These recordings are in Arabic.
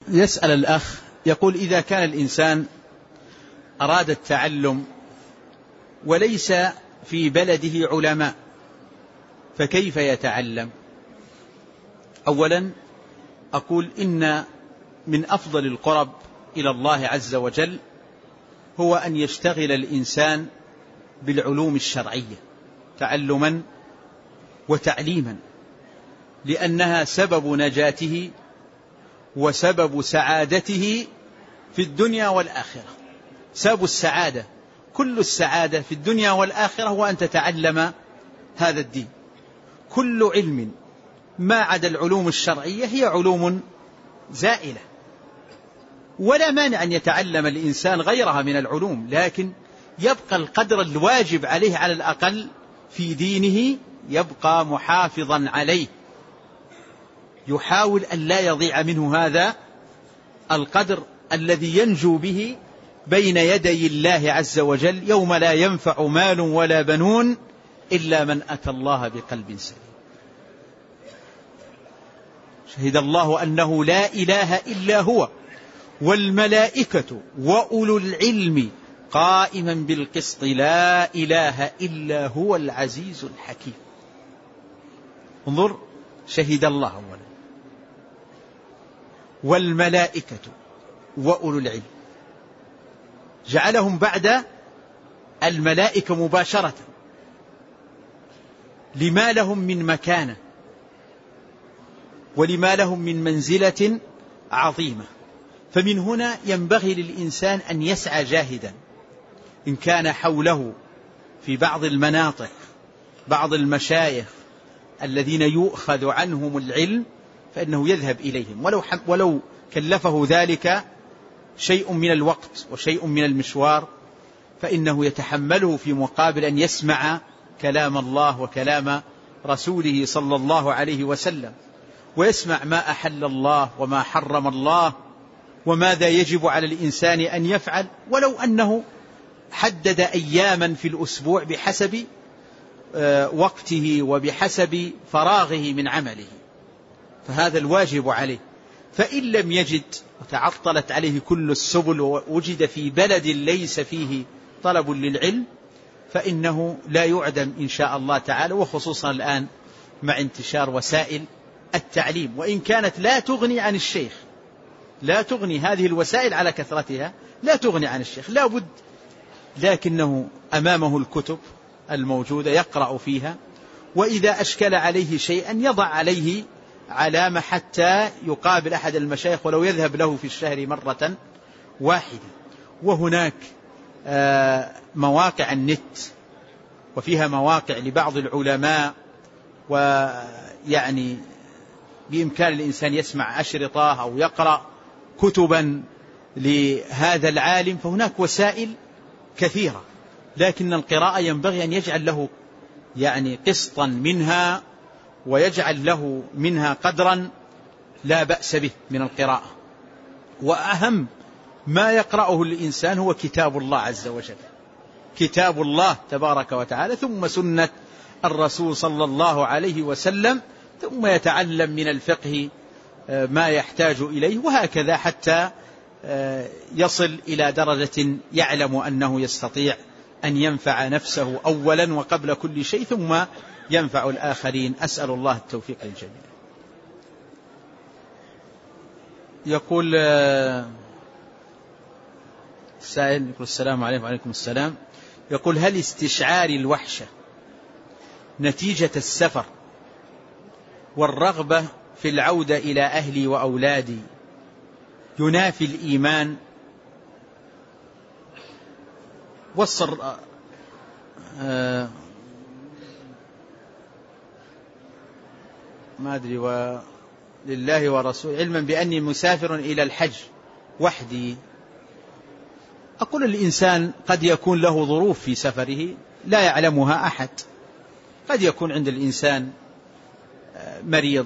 يسأل الأخ يقول: إذا كان الإنسان أراد التعلم وليس في بلده علماء فكيف يتعلم؟ أولا أقول إن من أفضل القرب إلى الله عز وجل هو أن يشتغل الإنسان بالعلوم الشرعية تعلما وتعليما، لأنها سبب نجاته وسبب سعادته في الدنيا والآخرة. سبب السعادة، كل السعادة في الدنيا والآخرة هو أن تتعلم هذا الدين. كل علم ما عدا العلوم الشرعية هي علوم زائلة، ولا مانع أن يتعلم الإنسان غيرها من العلوم، لكن يبقى القدر الواجب عليه على الأقل في دينه يبقى محافظا عليه، يحاول أن لا يضيع منه هذا القدر الذي ينجو به بين يدي الله عز وجل يوم لا ينفع مال ولا بنون إلا من أتى الله بقلب سليم. شهد الله أنه لا إله إلا هو والملائكة وأولو العلم قائما بالقسط لا إله إلا هو العزيز الحكيم. انظر، شهد الله أولا والملائكة وأولو العلم، جعلهم بعد الملائكة مباشرة لما لهم من مكانة ولما لهم من منزلة عظيمة. فمن هنا ينبغي للإنسان أن يسعى جاهدا، إن كان حوله في بعض المناطق بعض المشايخ الذين يؤخذ عنهم العلم فإنه يذهب إليهم، ولو كلفه ذلك شيء من الوقت وشيء من المشوار، فإنه يتحمله في مقابل أن يسمع كلام الله وكلام رسوله صلى الله عليه وسلم، ويسمع ما أحل الله وما حرم الله وماذا يجب على الإنسان أن يفعل، ولو أنه حدد أياما في الأسبوع بحسب وقته وبحسب فراغه من عمله، فهذا الواجب عليه. فإن لم يجد وتعطلت عليه كل السبل ووجد في بلد ليس فيه طلب للعلم فإنه لا يعدم إن شاء الله تعالى، وخصوصا الآن مع انتشار وسائل التعليم، وإن كانت لا تغني عن الشيخ، لا تغني هذه الوسائل على كثرتها لا تغني عن الشيخ، لا بد، لكنه أمامه الكتب الموجودة يقرأ فيها، وإذا أشكل عليه شيئا يضع عليه علامة حتى يقابل أحد المشايخ ولو يذهب له في الشهر مرة واحدة. وهناك مواقع النت وفيها مواقع لبعض العلماء، ويعني بإمكان الإنسان يسمع أشرطة أو يقرأ كتبا لهذا العالم، فهناك وسائل كثيرة، لكن القراءة ينبغي أن يجعل له يعني قسطا منها ويجعل له منها قدرا لا بأس به من القراءة. وأهم ما يقرأه الإنسان هو كتاب الله عز وجل، كتاب الله تبارك وتعالى، ثم سنة الرسول صلى الله عليه وسلم، ثم يتعلم من الفقه ما يحتاج إليه، وهكذا حتى يصل إلى درجة يعلم أنه يستطيع أن ينفع نفسه أولا وقبل كل شيء ثم ينفع الآخرين. أسأل الله التوفيق الجميل. يقول السائل، يقول: السلام عليكم. وعليكم السلام. يقول: هل استشعار الوحشة نتيجة السفر والرغبة في العودة إلى أهلي وأولادي ينافي الإيمان؟ وصل ما أدري ولله ورسول علما بأني مسافر إلى الحج وحدي. أقول الإنسان قد يكون له ظروف في سفره لا يعلمها أحد، قد يكون عند الإنسان مريض،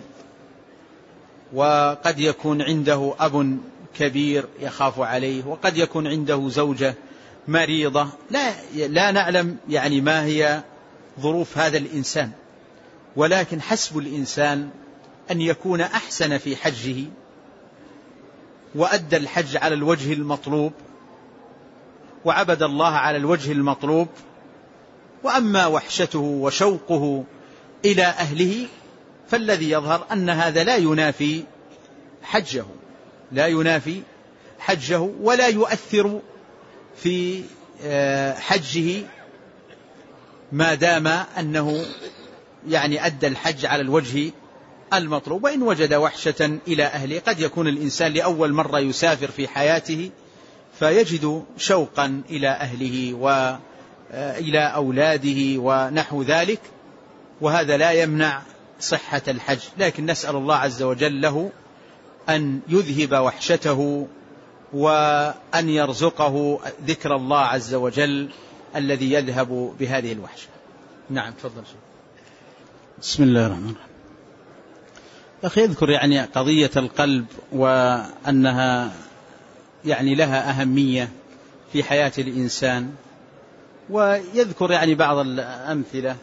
وقد يكون عنده أب كبير يخاف عليه، وقد يكون عنده زوجة مريضة، لا نعلم يعني ما هي ظروف هذا الإنسان، ولكن حسب الإنسان أن يكون أحسن في حجه وأدى الحج على الوجه المطلوب وعبد الله على الوجه المطلوب. وأما وحشته وشوقه إلى أهله فالذي يظهر أن هذا لا ينافي حجه ولا يؤثر في حجه ما دام أنه يعني أدى الحج على الوجه المطلوب. وإن وجد وحشة إلى أهله، قد يكون الإنسان لأول مرة يسافر في حياته فيجد شوقا إلى أهله وإلى أولاده ونحو ذلك، وهذا لا يمنع صحة الحج، لكن نسأل الله عز وجل له أن يذهب وحشته وأن يرزقه ذكر الله عز وجل الذي يذهب بهذه الوحشة. نعم تفضل. بسم الله الرحمن الرحيم. أخي يذكر يعني قضية القلب وأنها يعني لها أهمية في حياة الإنسان، ويذكر يعني بعض الأمثلة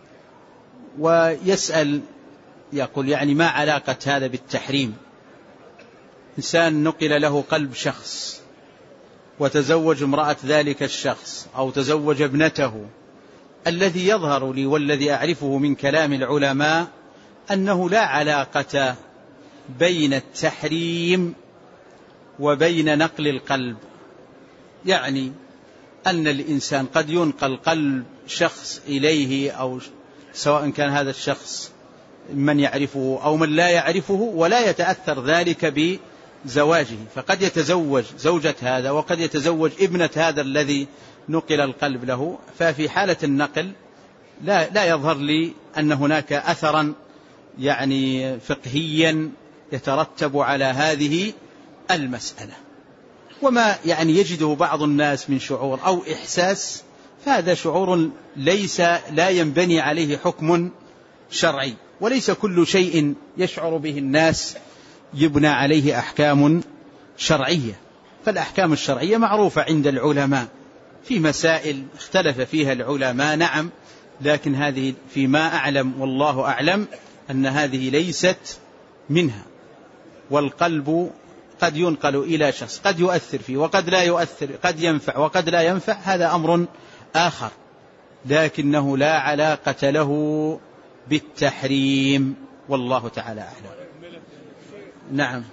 ويسأل يقول يعني ما علاقة هذا بالتحريم؟ إنسان نقل له قلب شخص وتزوج امرأة ذلك الشخص أو تزوج ابنته، الذي يظهر لي والذي أعرفه من كلام العلماء أنه لا علاقة بين التحريم وبين نقل القلب. يعني أن الإنسان قد ينقل قلب شخص إليه، أو سواء كان هذا الشخص من يعرفه أو من لا يعرفه، ولا يتأثر ذلك بزواجه، فقد يتزوج زوجة هذا وقد يتزوج ابنة هذا الذي نقل القلب له. ففي حالة النقل لا يظهر لي أن هناك أثرا يعني فقهيا يترتب على هذه المسألة. وما يعني يجده بعض الناس من شعور أو إحساس فهذا شعور لا ينبني عليه حكم شرعي، وليس كل شيء يشعر به الناس يبنى عليه أحكام شرعية. فالأحكام الشرعية معروفة عند العلماء في مسائل اختلف فيها العلماء، نعم، لكن هذه فيما أعلم والله أعلم أن هذه ليست منها. والقلب قد ينقل إلى شخص قد يؤثر فيه وقد لا يؤثر، قد ينفع وقد لا ينفع، هذا أمر آخر، لكنه لا علاقة له بالتحريم، والله تعالى أعلم. نعم.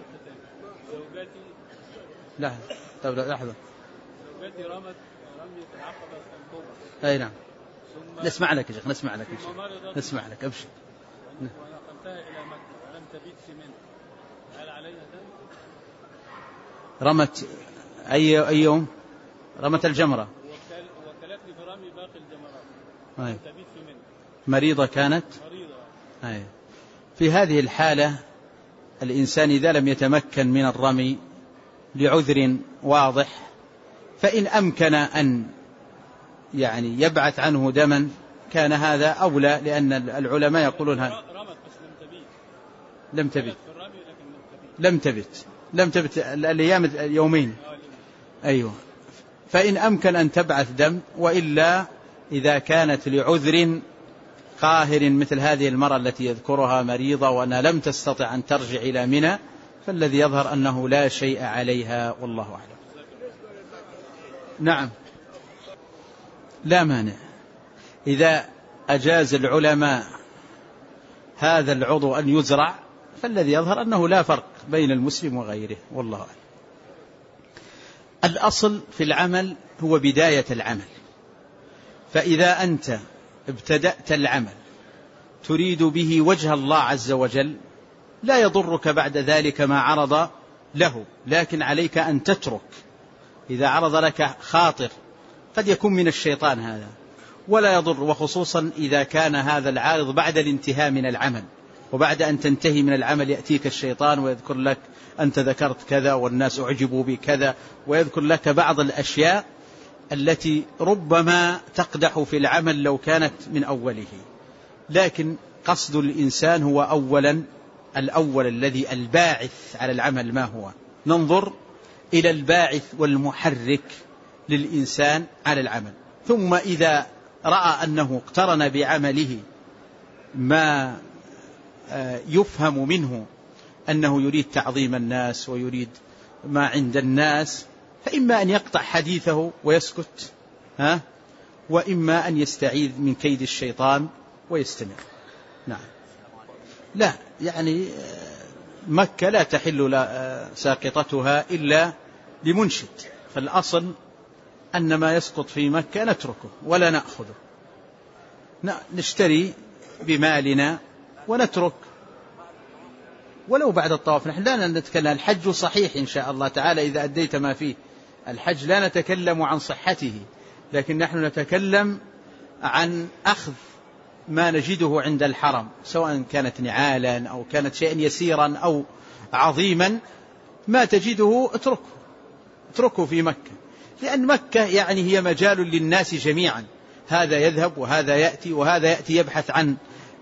لا طب لحظة. أي نعم. نسمع لك يا شيخ، نسمع لك أبشر. رمت أي يوم رمت الجمرة وكلتني في رمي باقي الجمرات. مريضة كانت. في هذه الحالة الإنسان إذا لم يتمكن من الرمي لعذر واضح فإن أمكن أن يعني يبعث عنه دما كان هذا أولى، لأن العلماء يقولون هذا لم تبت الأيام يومين. أيوة. فإن أمكن أن تبعث دم، وإلا إذا كانت لعذر قاهر مثل هذه المرأة التي يذكرها مريضة وأنها لم تستطع أن ترجع إلى منى، فالذي يظهر أنه لا شيء عليها والله أعلم. نعم لا مانع إذا أجاز العلماء هذا العضو أن يزرع، فالذي يظهر أنه لا فرق بين المسلم وغيره والله أعلم. الأصل في العمل هو بداية العمل، فإذا أنت ابتدأت العمل تريد به وجه الله عز وجل لا يضرك بعد ذلك ما عرض له، لكن عليك أن تترك. إذا عرض لك خاطر قد يكون من الشيطان هذا ولا يضر، وخصوصا إذا كان هذا العارض بعد الانتهاء من العمل، وبعد أن تنتهي من العمل يأتيك الشيطان ويذكر لك أنت ذكرت كذا والناس أعجبوا بكذا، ويذكر لك بعض الأشياء التي ربما تقدح في العمل لو كانت من أوله. لكن قصد الإنسان هو الأول الذي الباعث على العمل ما هو، ننظر إلى الباعث والمحرك للإنسان على العمل، ثم إذا رأى أنه اقترن بعمله ما يفهم منه أنه يريد تعظيم الناس ويريد ما عند الناس، فإما أن يقطع حديثه ويسكت، وإما أن يستعيذ من كيد الشيطان ويستمر. نعم. لا يعني مكة لا تحل ساقطتها إلا لمنشد، فالأصل أن ما يسقط في مكة نتركه ولا نأخذه، نشتري بمالنا ونترك ولو بعد الطواف. نحن لا نتكلم، الحج صحيح إن شاء الله تعالى إذا أديت ما فيه. الحج لا نتكلم عن صحته، لكن نحن نتكلم عن أخذ ما نجده عند الحرم، سواء كانت نعالا أو كانت شيئا يسيرا أو عظيما، ما تجده اتركه في مكة، لأن مكة يعني هي مجال للناس جميعا، هذا يذهب وهذا يأتي، وهذا يأتي يبحث عن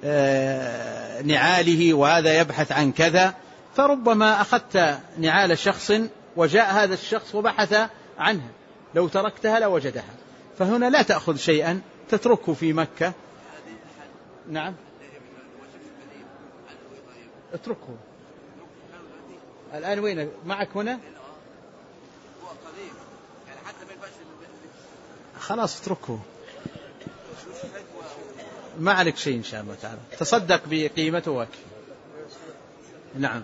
نعاله، وهذا يبحث عن كذا، فربما أخذت نعال شخص وجاء هذا الشخص وبحث عنها، لو تركتها لوجدها. فهنا لا تأخذ شيئا، تتركه في مكة. نعم، اتركه. الآن وين معك هنا؟ خلاص اتركه، ما عليك شيء إن شاء الله تعالى، تصدق بقيمته وكفي. نعم.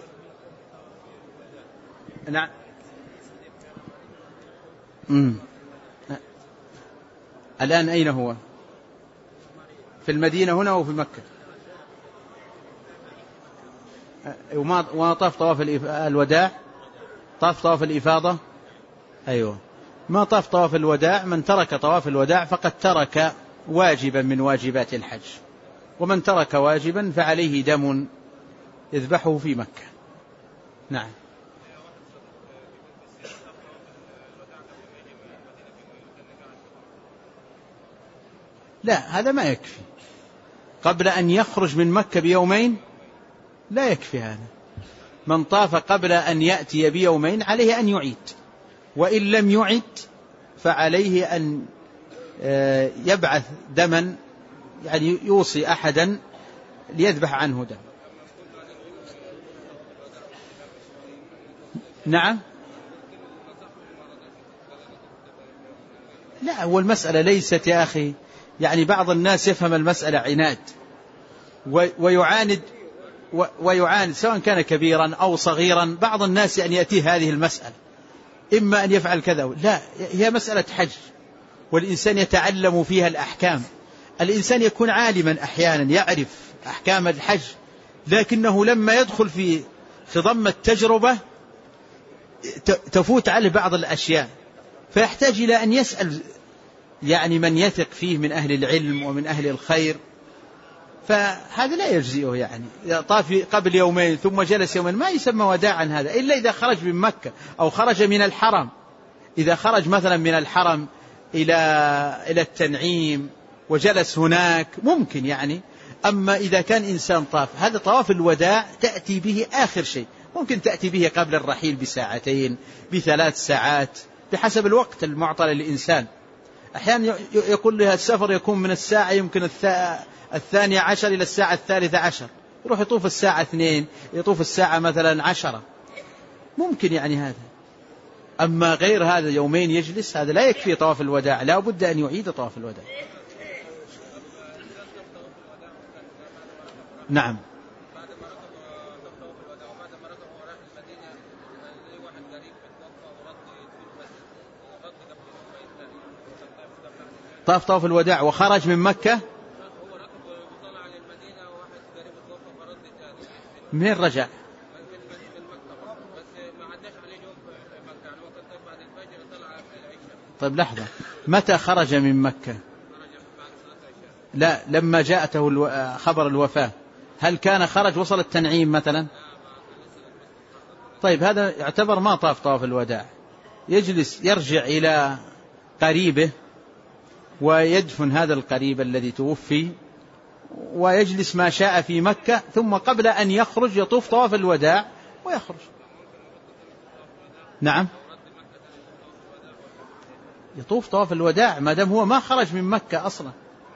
نعم. الآن أين هو؟ في المدينة هنا أو في مكة؟ وما طاف طواف الوداع؟ طاف طواف الإفاضة؟ أيوه، ما طاف طواف الوداع. من ترك طواف الوداع فقد ترك واجبا من واجبات الحج، ومن ترك واجبا فعليه دم يذبحه في مكة. نعم. لا، هذا ما يكفي. قبل أن يخرج من مكة بيومين لا يكفي هذا. من طاف قبل أن يأتي بيومين عليه أن يعيد، وإن لم يعد فعليه أن يبعث دما، يعني يوصي أحدا ليذبح عنه دم. نعم. لا، والمسألة ليست يا أخي، يعني بعض الناس يفهم المسألة عناد ويعاند سواء كان كبيرا أو صغيرا. بعض الناس يعني يأتيه هذه المسألة، إما أن يفعل كذا. لا، هي مسألة حج، والإنسان يتعلم فيها الأحكام. الإنسان يكون عالما أحيانا يعرف أحكام الحج، لكنه لما يدخل في خضم التجربة تفوت عليه بعض الأشياء، فيحتاج إلى أن يسأل يعني من يثق فيه من أهل العلم ومن أهل الخير. فهذا لا يجزئه، يعني طاف قبل يومين ثم جلس يومين ما يسمى وداعا هذا، إلا إذا خرج من مكة أو خرج من الحرم. إذا خرج مثلا من الحرم إلى التنعيم وجلس هناك ممكن يعني. أما إذا كان إنسان طاف، هذا طواف الوداع تأتي به آخر شيء، ممكن تأتي به قبل الرحيل بساعتين ب3 ساعات بحسب الوقت المعطى للإنسان. أحيانا يقول لها السفر يكون من الساعة يمكن 12 إلى الساعة 13، يروح يطوف الساعة 2، يطوف الساعة مثلا 10، ممكن يعني هذا. أما غير هذا يومين يجلس، هذا لا يكفي طواف الوداع، لا بد أن يعيد طواف الوداع. نعم. طاف الوداع وخرج من مكة، منين رجع؟ طيب لحظة، متى خرج من مكة؟ لا، لما جاءته خبر الوفاة، هل كان خرج وصل التنعيم مثلا؟ طيب هذا يعتبر ما طاف الوداع، يجلس يرجع إلى قريبه ويدفن هذا القريب الذي توفي، ويجلس ما شاء في مكة، ثم قبل أن يخرج يطوف طواف الوداع ويخرج. نعم، يطوف طواف الوداع ما دام هو ما خرج من مكة أصلا.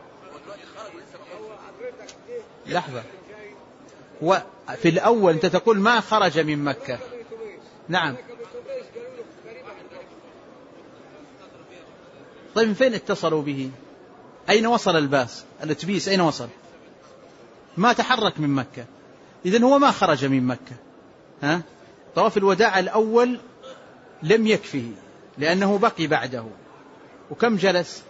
لحظة، وفي الأول أنت تقول ما خرج من مكة. نعم، طيب من فين اتصلوا به؟ أين وصل الباص؟ الأتوبيس أين وصل؟ ما تحرك من مكة، إذن هو ما خرج من مكة. طواف الوداع الأول لم يكفه لأنه بقي بعده. وكم جلس؟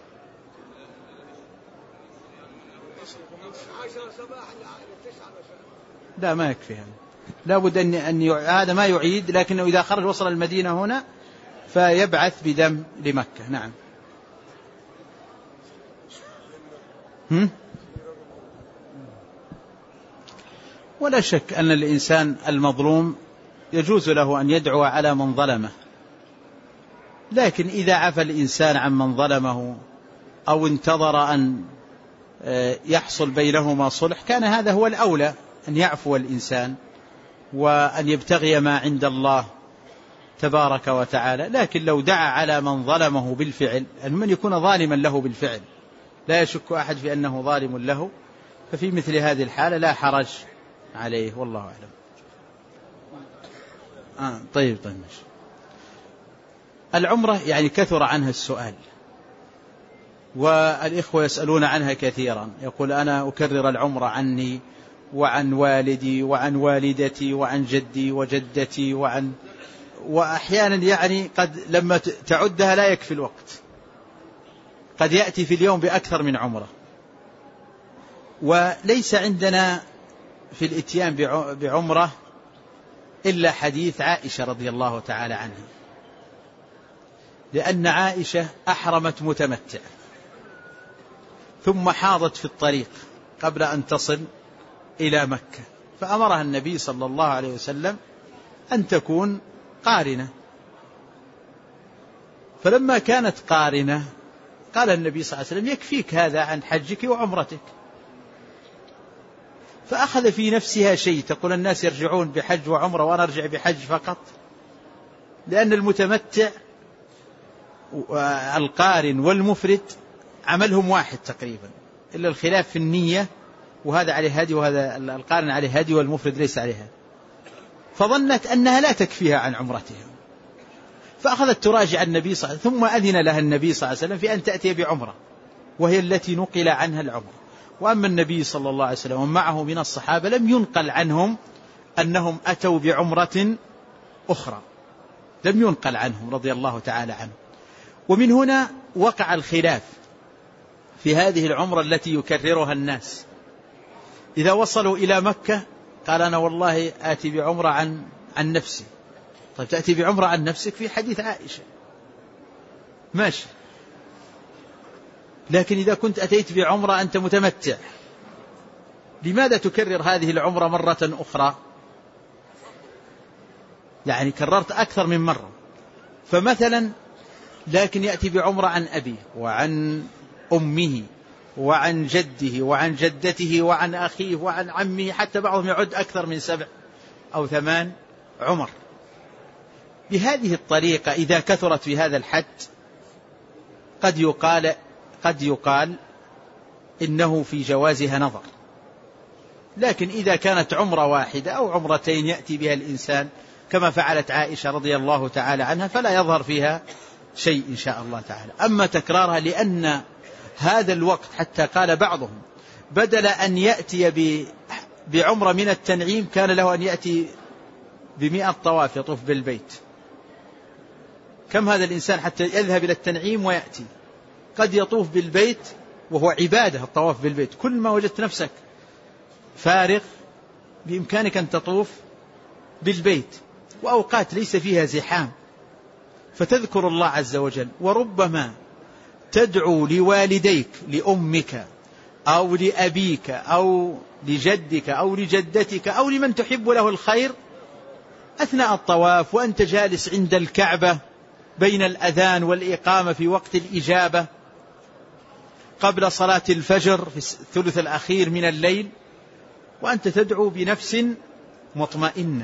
لا ما يكفي هذا، لا بد أن هذا ما يعيد، لكنه إذا خرج وصل المدينة هنا فيبعث بدم لمكة. نعم. ولا شك أن الإنسان المظلوم يجوز له أن يدعو على من ظلمه، لكن إذا عفى الإنسان عن من ظلمه أو انتظر أن يحصل بينهما صلح كان هذا هو الأولى، أن يعفو الإنسان وأن يبتغي ما عند الله تبارك وتعالى. لكن لو دعا على من ظلمه بالفعل، أن من يكون ظالما له بالفعل لا يشك أحد في أنه ظالم له، ففي مثل هذه الحالة لا حرج عليه، والله أعلم. طيب ماشي. العمرة يعني كثر عنها السؤال، والإخوة يسألون عنها كثيرا، يقول أنا أكرر العمرة عني وعن والدي وعن والدتي وعن جدي وجدتي وأحيانا يعني قد لما تعدها لا يكفي الوقت، قد يأتي في اليوم بأكثر من عمرة. وليس عندنا في الاتيان بعمرة إلا حديث عائشة رضي الله تعالى عنها، لأن عائشة أحرمت متمتع ثم حاضت في الطريق قبل أن تصل إلى مكة، فأمرها النبي صلى الله عليه وسلم أن تكون قارنة. فلما كانت قارنة قال النبي صلى الله عليه وسلم يكفيك هذا عن حجك وعمرتك. فأخذ في نفسها شيء، تقول الناس يرجعون بحج وعمرة وأنا أرجع بحج فقط، لأن المتمتع القارن والمفرد عملهم واحد تقريبا، إلا الخلاف في النية، وهذا عليه هدي وهذا القارن عليه هدي والمفرد ليس عليه هدي. فظنت أنها لا تكفيها عن عمرتها، فأخذت تراجع النبي صلى الله عليه وسلم، ثم أذن لها النبي صلى الله عليه وسلم في أن تأتي بعمرة، وهي التي نقل عنها العمرة. وأما النبي صلى الله عليه وسلم ومعه من الصحابة لم ينقل عنهم أنهم أتوا بعمرة أخرى، لم ينقل عنهم رضي الله تعالى عنهم. ومن هنا وقع الخلاف في هذه العمرة التي يكررها الناس. إذا وصلوا إلى مكة قال أنا والله آتي بعمرة عن نفسي. طيب تأتي بعمرة عن نفسك في حديث عائشة ماشي، لكن إذا كنت أتيت بعمرة أنت متمتع لماذا تكرر هذه العمرة مرة أخرى؟ يعني كررت أكثر من مرة. فمثلا لكن يأتي بعمرة عن أبيه وعن أمه وعن جده وعن جدته وعن أخيه وعن عمه، حتى بعضهم يعد أكثر من 7 أو 8 عمر. بهذه الطريقة إذا كثرت في هذا الحد قد يقال إنه في جوازها نظر، لكن إذا كانت عمرة واحدة أو عمرتين يأتي بها الإنسان كما فعلت عائشة رضي الله تعالى عنها فلا يظهر فيها شيء إن شاء الله تعالى. أما تكرارها لأن هذا الوقت، حتى قال بعضهم بدل أن يأتي بعمرة من التنعيم كان له أن يأتي ب100 طواف يطوف بالبيت. كم هذا الإنسان حتى يذهب إلى التنعيم ويأتي؟ قد يطوف بالبيت وهو عبادة الطواف بالبيت، كل ما وجدت نفسك فارغ بإمكانك أن تطوف بالبيت، وأوقات ليس فيها زحام فتذكر الله عز وجل. وربما تدعو لوالديك، لأمك أو لأبيك أو لجدك أو لجدتك أو لمن تحب له الخير أثناء الطواف وأنت جالس عند الكعبة بين الأذان والإقامة في وقت الإجابة قبل صلاة الفجر في الثلث الأخير من الليل، وأنت تدعو بنفس مطمئنة.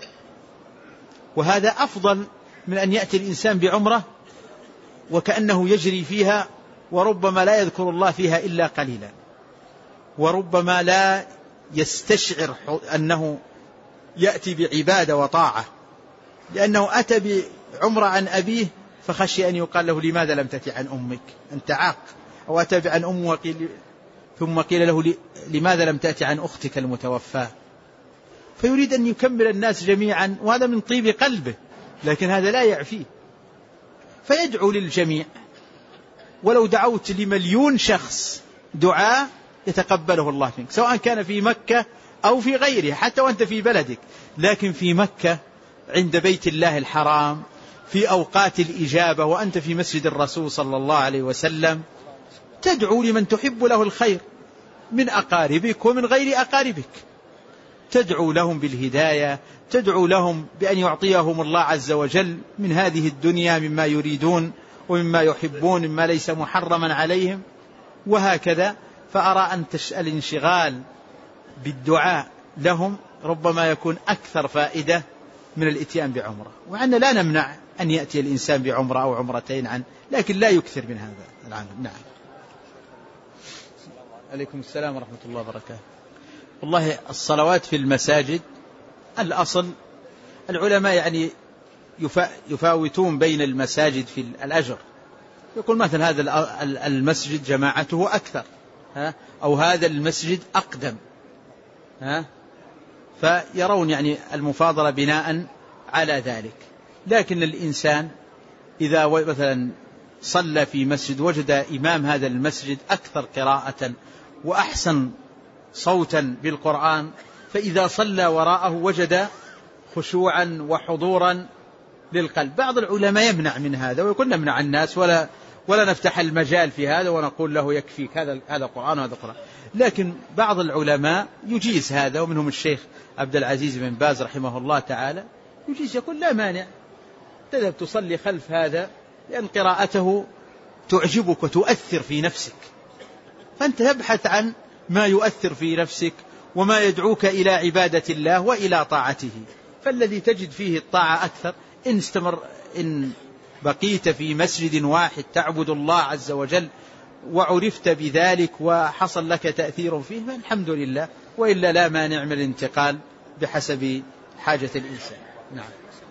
وهذا أفضل من أن يأتي الإنسان بعمرة وكأنه يجري فيها، وربما لا يذكر الله فيها إلا قليلا، وربما لا يستشعر أنه يأتي بعبادة وطاعة، لأنه أتى بعمرة عن أبيه فخشي أن يقال له لماذا لم تأتي عن أمك أنت عاق، أو أتى عن أم ثم قيل له لماذا لم تأتي عن أختك المتوفاة، فيريد أن يكمل الناس جميعا، وهذا من طيب قلبه، لكن هذا لا يعفيه، فيدعو للجميع. ولو دعوت ل1,000,000 شخص دعاء يتقبله الله منك، سواء كان في مكة أو في غيره، حتى وأنت في بلدك، لكن في مكة عند بيت الله الحرام في أوقات الإجابة وأنت في مسجد الرسول صلى الله عليه وسلم تدعو لمن تحب له الخير من أقاربك ومن غير أقاربك، تدعو لهم بالهداية، تدعو لهم بأن يعطيهم الله عز وجل من هذه الدنيا مما يريدون ومما يحبون مما ليس محرما عليهم، وهكذا. فأرى أن الانشغال بالدعاء لهم ربما يكون أكثر فائدة من الاتيان بعمرة، وعنا لا نمنع أن يأتي الإنسان بعمرة أو عمرتين لكن لا يكثر من هذا العمل. نعم. عليكم السلام ورحمة الله وبركاته. والله الصلوات في المساجد الأصل العلماء يعني يفاوتون بين المساجد في الأجر، يقول مثلا هذا المسجد جماعته أكثر، أو هذا المسجد أقدم، فيرون يعني المفاضلة بناء على ذلك. لكن الإنسان إذا مثلا صلى في مسجد وجد إمام هذا المسجد أكثر قراءة وأحسن صوتا بالقرآن، فإذا صلى وراءه وجد خشوعا وحضورا للقلب. بعض العلماء يمنع من هذا ويقول نمنع الناس ولا نفتح المجال في هذا ونقول له يكفيك هذا قرآن وهذا قرآن، لكن بعض العلماء يجيز هذا، ومنهم الشيخ عبد العزيز بن باز رحمه الله تعالى يجيز، يقول لا مانع تذهب تصلي خلف هذا لأن قراءته تعجبك وتؤثر في نفسك، فأنت تبحث عن ما يؤثر في نفسك وما يدعوك إلى عبادة الله وإلى طاعته، فالذي تجد فيه الطاعة أكثر إن بقيت في مسجد واحد تعبد الله عز وجل وعرفت بذلك وحصل لك تأثير فيه فالحمد لله، وإلا لا مانع من الانتقال بحسب حاجة الإنسان. نعم.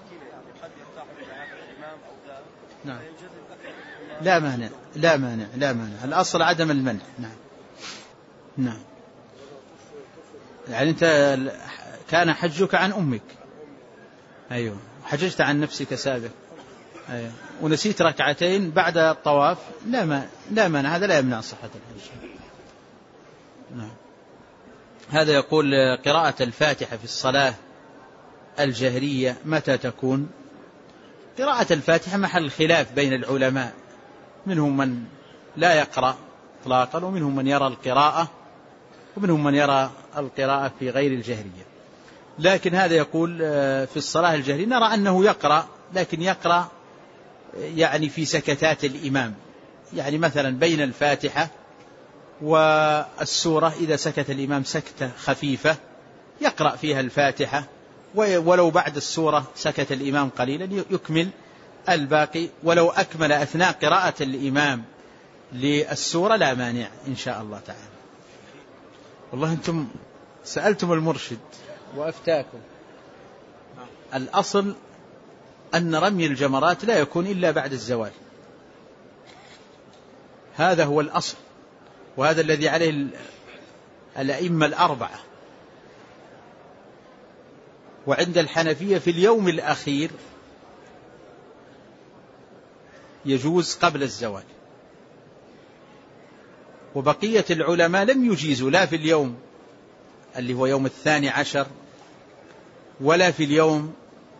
نعم. لا مانع لا مانع لا مانع، الأصل عدم المنع. نعم. نعم. يعني أنت كان حجك عن أمك، أيوه، حججت عن نفسك سابق، أيوه، ونسيت ركعتين بعد الطواف، لا مانع، هذا لا يمنع صحة الحج. نعم. هذا يقول قراءة الفاتحة في الصلاة الجهرية متى تكون؟ قراءة الفاتحة محل خلاف بين العلماء، منهم من لا يقرأ إطلاقا ومنهم من يرى القراءة ومنهم من يرى القراءة في غير الجهرية، لكن هذا يقول في الصلاة الجهرية نرى أنه يقرأ، لكن يقرأ يعني في سكتات الإمام، يعني مثلا بين الفاتحة والسورة إذا سكت الإمام سكتة خفيفة يقرأ فيها الفاتحة، ولو بعد السورة سكت الإمام قليلا يكمل الباقي، ولو أكمل أثناء قراءة الإمام للسورة لا مانع إن شاء الله تعالى. والله أنتم سألتم المرشد وأفتاكم. الأصل أن رمي الجمرات لا يكون إلا بعد الزوال، هذا هو الأصل، وهذا الذي عليه الأئمة الأربعة. وعند الحنفية في اليوم الأخير يجوز قبل الزوال، وبقية العلماء لم يجيزوا لا في اليوم اللي هو يوم 12 ولا في اليوم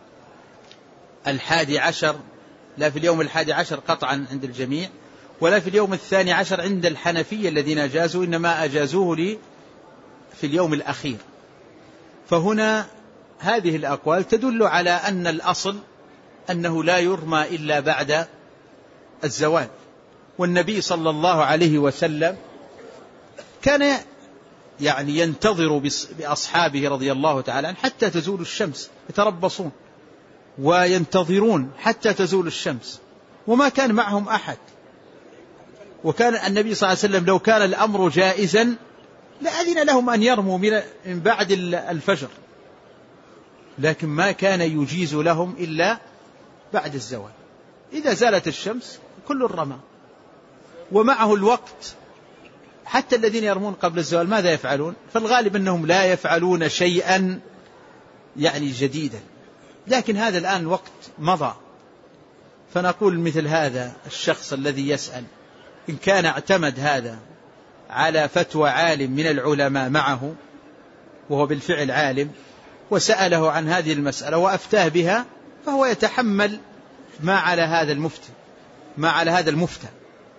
11، لا في اليوم 11 قطعا عند الجميع، ولا في اليوم 12 عند الحنفية الذين أجازوا، إنما أجازوه في اليوم الأخير. فهنا هذه الأقوال تدل على أن الأصل أنه لا يرمى إلا بعد الزوال، والنبي صلى الله عليه وسلم كان يعني ينتظر بأصحابه رضي الله تعالى حتى تزول الشمس، يتربصون وينتظرون حتى تزول الشمس، وما كان معهم أحد. وكان النبي صلى الله عليه وسلم لو كان الأمر جائزا لأذن لهم أن يرموا من بعد الفجر، لكن ما كان يجيز لهم إلا بعد الزوال. إذا زالت الشمس كل رمى. ومعه الوقت، حتى الذين يرمون قبل الزوال ماذا يفعلون؟ فالغالب أنهم لا يفعلون شيئا يعني جديدا، لكن هذا الآن الوقت مضى. فنقول مثل هذا الشخص الذي يسأل إن كان اعتمد هذا على فتوى عالم من العلماء معه، وهو بالفعل عالم، وسأله عن هذه المسألة وأفتاه بها، فهو يتحمل ما على هذا المفتى.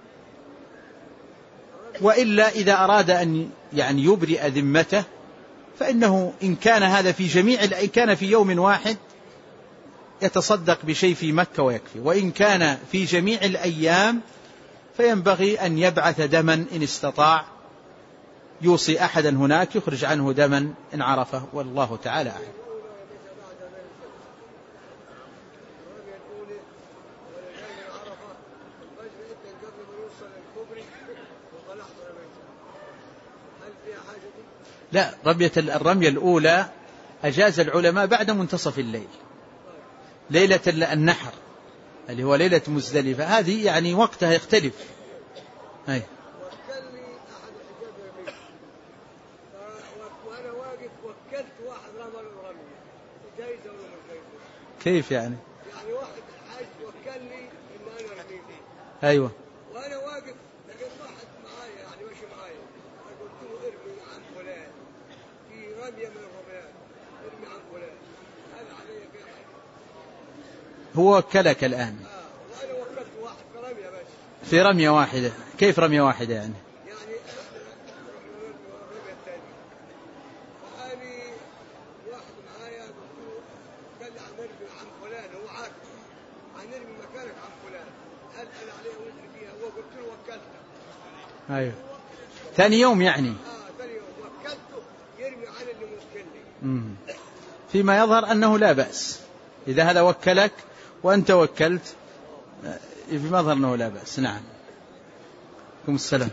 وإلا إذا أراد أن يعني يبرئ ذمته، فإنه إن كان هذا إن كان في يوم واحد يتصدق بشيء في مكة ويكفي، وإن كان في جميع الأيام فينبغي أن يبعث دما إن استطاع، يوصي أحدا هناك يخرج عنه دما إن عرفه، والله تعالى أعلم. لا، الرمية الأولى أجاز العلماء بعد منتصف الليل، ليلة النحر اللي هو ليلة مزدلفة، هذه يعني وقتها يختلف. أي. وأنا واقف وكلت واحد رمى الرمية، جايزة ولا مش جايزة؟ كيف يعني؟ يعني واحد حاج وكلني إن أنا أرمي فيه. أيوة. وأنا واقف لقيت واحد معايا يعني ماشي معايا، قلت له ارمي عن فلان في رمية من الرميات، ارمي عن فلان، هذا علي في حاجة. هو وكلك الآن. وأنا وكلت واحد في رمية بس. في رمية واحدة. كيف رمية واحدة يعني؟ أيوة. ثاني يوم يعني. ثاني يوم وكلته يرمي عن اللي موكلني. فيما يظهر أنه لا بأس، إذا هذا وكلك وأنت وكلت فيما يظهر أنه لا بأس. نعم. عليكم السلام.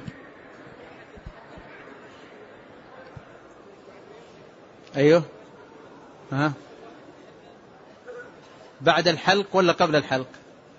أيوه. بعد الحلق ولا قبل الحلق؟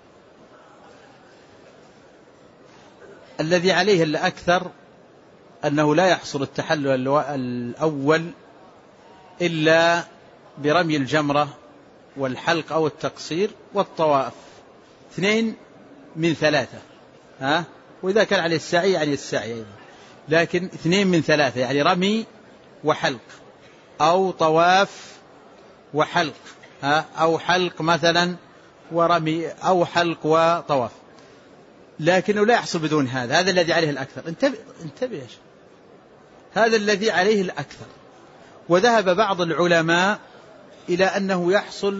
الذي عليه الأكثر أنه لا يحصل التحلل الأول إلا برمي الجمرة والحلق أو التقصير والطواف، 2 من 3. وإذا كان عليه السعي يعني السعي أيضا، لكن 2 من 3 يعني رمي وحلق أو طواف وحلق، أو حلق مثلا ورمي، أو حلق وطواف، لكنه لا يحصل بدون هذا. هذا الذي عليه الأكثر. انتبه يا شيخ، هذا الذي عليه الأكثر. وذهب بعض العلماء إلى أنه يحصل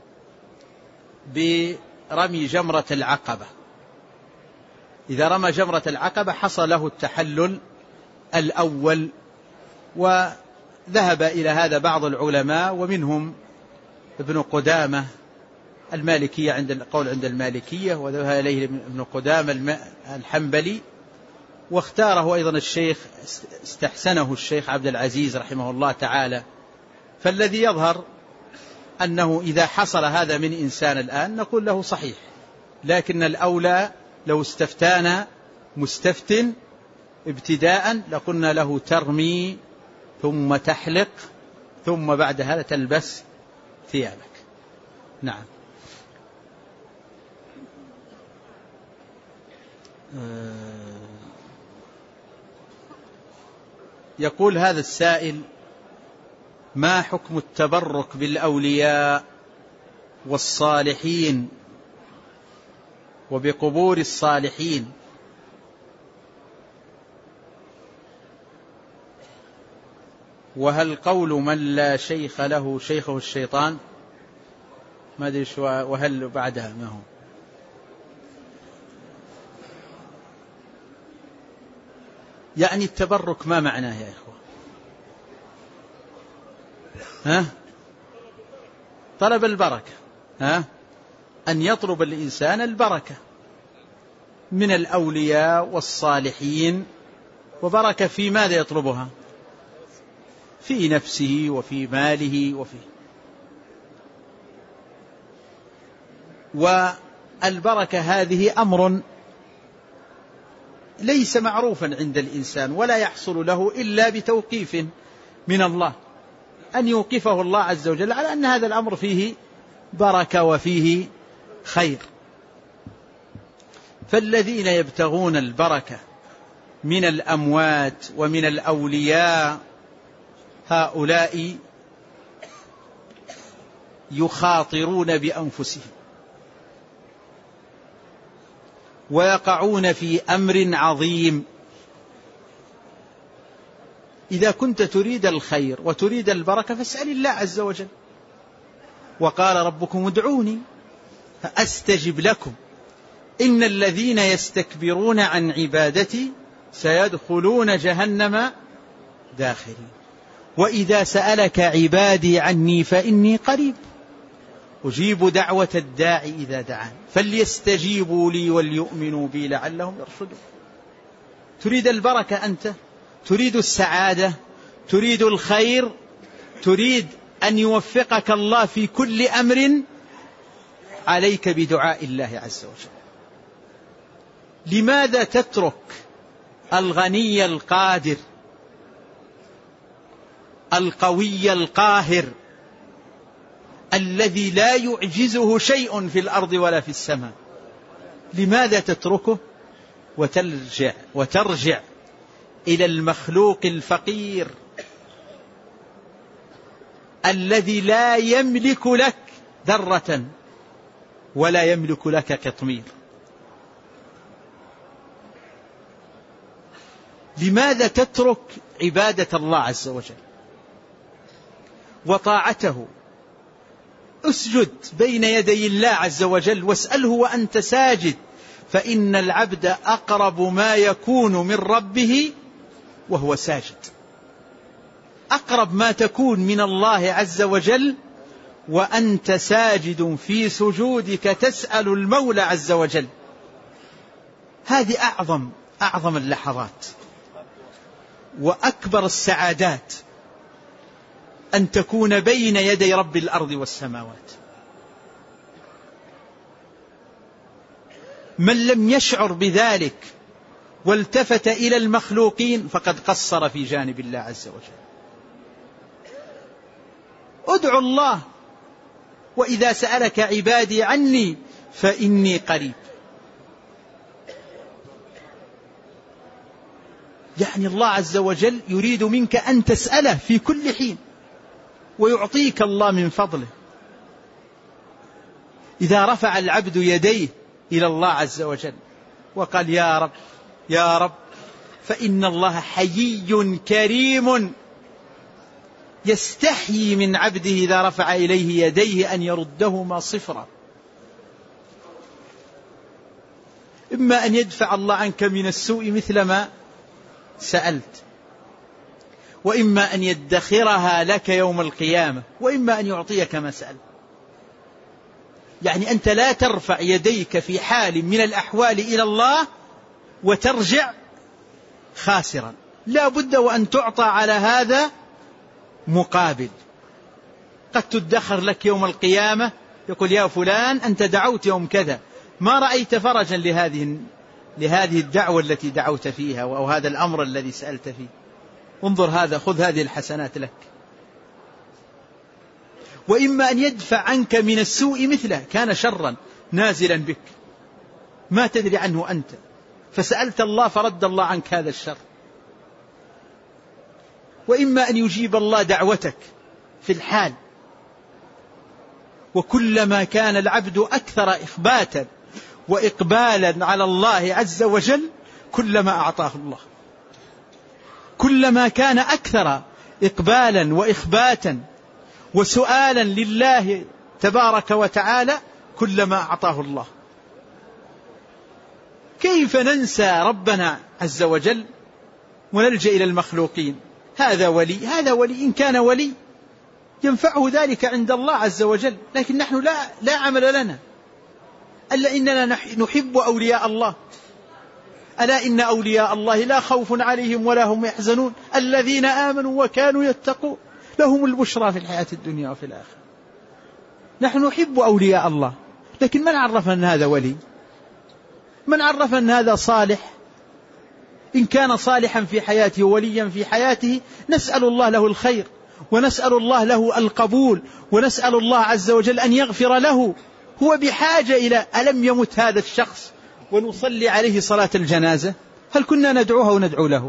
برمي جمرة العقبة، إذا رمى جمرة العقبة حصل له التحلل الأول. وذهب إلى هذا بعض العلماء، ومنهم ابن قدامة المالكية عند القول عند المالكية، وذهب إليه ابن قدامة الحنبلي، واختاره أيضا الشيخ، استحسنه الشيخ عبد العزيز رحمه الله تعالى. فالذي يظهر أنه إذا حصل هذا من إنسان الآن نقول له صحيح، لكن الأولى لو استفتانا مستفتن ابتداء لقلنا له ترمي ثم تحلق ثم بعد هذا تلبس ثيابك. نعم. يقول هذا السائل: ما حكم التبرك بالأولياء والصالحين وبقبور الصالحين؟ وهل قول من لا شيخ له شيخه الشيطان؟ ما أدري شو، وهل بعدها ما هو؟ يعني التبرك ما معناه يا إخوة؟ طلب البركة، أن يطلب الإنسان البركة من الأولياء والصالحين. وبركة في ماذا يطلبها؟ في نفسه وفي ماله البركة هذه أمر ليس معروفا عند الإنسان ولا يحصل له إلا بتوقيف من الله، أن يوقفه الله عز وجل على أن هذا الأمر فيه بركة وفيه خير. فالذين يبتغون البركة من الأموات ومن الأولياء هؤلاء يخاطرون بأنفسهم ويقعون في أمر عظيم. إذا كنت تريد الخير وتريد البركة فاسأل الله عز وجل، وقال ربكم ادعوني فأستجب لكم إن الذين يستكبرون عن عبادتي سيدخلون جهنم داخرين. وإذا سألك عبادي عني فإني قريب أجيب دعوة الداعي إذا دعان فليستجيبوا لي وليؤمنوا بي لعلهم يرشدون. تريد البركة أنت، تريد السعادة، تريد الخير، تريد أن يوفقك الله في كل أمر، عليك بدعاء الله عز وجل. لماذا تترك الغني القادر القوي القاهر الذي لا يعجزه شيء في الأرض ولا في السماء؟ لماذا تتركه وترجع إلى المخلوق الفقير الذي لا يملك لك ذرة ولا يملك لك قطمير؟ لماذا تترك عبادة الله عز وجل وطاعته؟ اسجد بين يدي الله عز وجل واسأله وأنت ساجد، فإن العبد أقرب ما يكون من ربه وهو ساجد. أقرب ما تكون من الله عز وجل وأنت ساجد في سجودك تسأل المولى عز وجل. هذه أعظم اللحظات وأكبر السعادات، أن تكون بين يدي رب الأرض والسماوات. من لم يشعر بذلك والتفت إلى المخلوقين فقد قصر في جانب الله عز وجل. ادعوا الله، وإذا سألك عبادي عني فإني قريب. يعني الله عز وجل يريد منك أن تسأله في كل حين ويعطيك الله من فضله. إذا رفع العبد يديه إلى الله عز وجل وقال يا رب يا رب، فإن الله حيي كريم يستحيي من عبده إذا رفع إليه يديه أن يردهما صفرا. إما أن يدفع الله عنك من السوء مثل ما سألت، وإما أن يدخرها لك يوم القيامة، وإما أن يعطيك ما سألت. يعني أنت لا ترفع يديك في حال من الأحوال إلى الله وترجع خاسرا، لا بد وأن تعطى على هذا مقابل. قد تدخر لك يوم القيامة، يقول يا فلان أنت دعوت يوم كذا ما رأيت فرجا لهذه الدعوة التي دعوت فيها أو هذا الأمر الذي سألت فيه، انظر هذا، خذ هذه الحسنات لك. وإما أن يدفع عنك من السوء مثله، كان شرا نازلا بك ما تدري عنه أنت، فسألت الله فرد الله عنك هذا الشر. وإما أن يجيب الله دعوتك في الحال. وكلما كان العبد أكثر إخباتا وإقبالا على الله عز وجل كلما أعطاه الله. كلما كان أكثر إقبالا وإخباتا وسؤالا لله تبارك وتعالى كلما أعطاه الله. كيف ننسى ربنا عز وجل ونلجأ إلى المخلوقين؟ هذا ولي، هذا ولي، إن كان ولي ينفعه ذلك عند الله عز وجل، لكن نحن لا عمل لنا ألا إننا نحب أولياء الله. ألا إن أولياء الله لا خوف عليهم ولا هم يحزنون الذين آمنوا وكانوا يتقون لهم البشرى في الحياة الدنيا وفي الآخرة. نحن نحب أولياء الله، لكن من عرف أن هذا ولي؟ من عرف أن هذا صالح؟ إن كان صالحا في حياته وليا في حياته نسأل الله له الخير، ونسأل الله له القبول، ونسأل الله عز وجل أن يغفر له. هو بحاجة إلى ألم يمت هذا الشخص ونصلي عليه صلاة الجنازة؟ هل كنا ندعوه وندعو له؟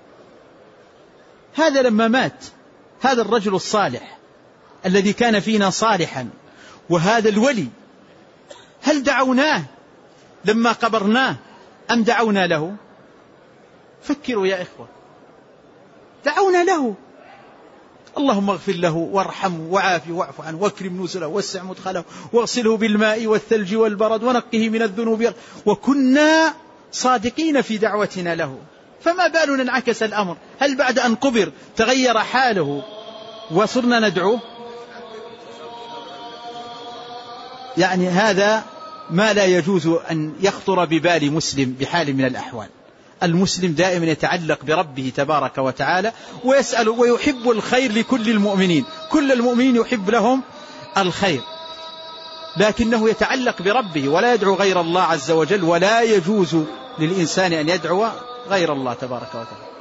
هذا لما مات هذا الرجل الصالح الذي كان فينا صالحا، وهذا الولي، هل دعوناه لما قبرناه أم دعونا له؟ فكروا يا إخوة، دعونا له. اللهم اغفر له وارحمه وعافه واعف عنه واكرم نزله ووسع مدخله واغسله بالماء والثلج والبرد ونقه من الذنوب، وكنا صادقين في دعوتنا له. فما بالنا انعكس الأمر؟ هل بعد أن قبر تغير حاله وصرنا ندعوه؟ يعني هذا ما لا يجوز أن يخطر ببال مسلم بحال من الأحوال. المسلم دائما يتعلق بربه تبارك وتعالى ويسأل ويحب الخير لكل المؤمنين، كل المؤمنين يحب لهم الخير، لكنه يتعلق بربه ولا يدعو غير الله عز وجل، ولا يجوز للإنسان أن يدعو غير الله تبارك وتعالى.